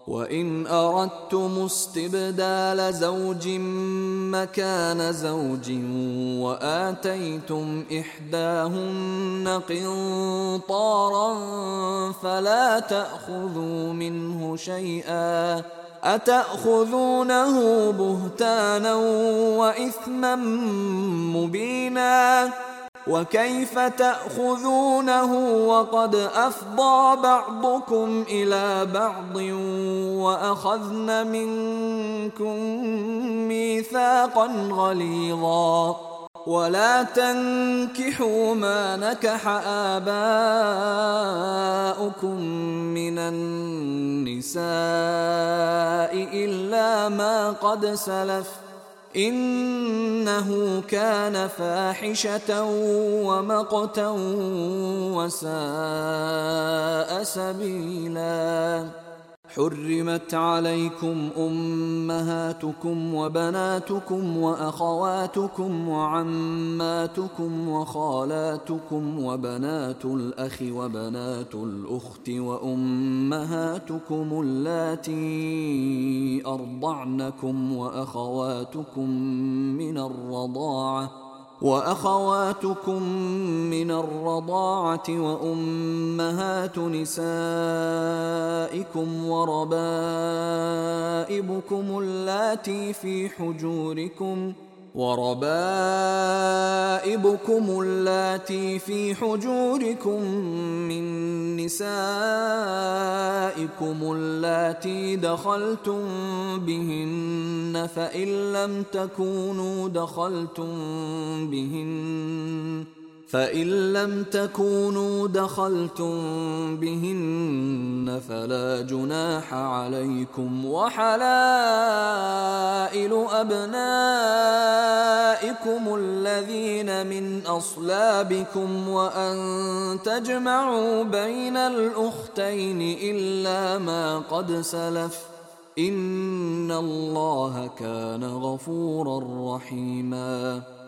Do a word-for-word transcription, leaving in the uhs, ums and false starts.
وإن أردتم استبدال زوج مكان زوج وآتيتم إحداهن قنطارا فلا تأخذوا منه شيئا أتأخذونه بهتانا وإثما مبينا وكيف تأخذونه وقد أفضى بعضكم إلى بعض وأخذن منكم ميثاقا غليظا ولا تنكحوا ما نكح آباؤكم من النساء إلا ما قد سلف إنه كان فاحشة ومقتا وساء سبيلا حرمت عليكم أمهاتكم وبناتكم وأخواتكم وعماتكم وخالاتكم وبنات الأخ وبنات الأخت وأمهاتكم اللاتي أرضعنكم وأخواتكم من الرضاعة وأخواتكم من الرضاعة وأمهات نسائكم وربائبكم اللاتي في حجوركم وربائبكم اللاتي في حجوركم من نسائكم اللاتي دخلتم بهن فإن لم تكونوا دخلتم بهن فإن لم تكونوا دخلتم بهن فلا جناح عليكم وحلائل أبنائكم الذين من أصلابكم وأن تجمعوا بين الأختين إلا ما قد سلف إن الله كان غفورا رحيما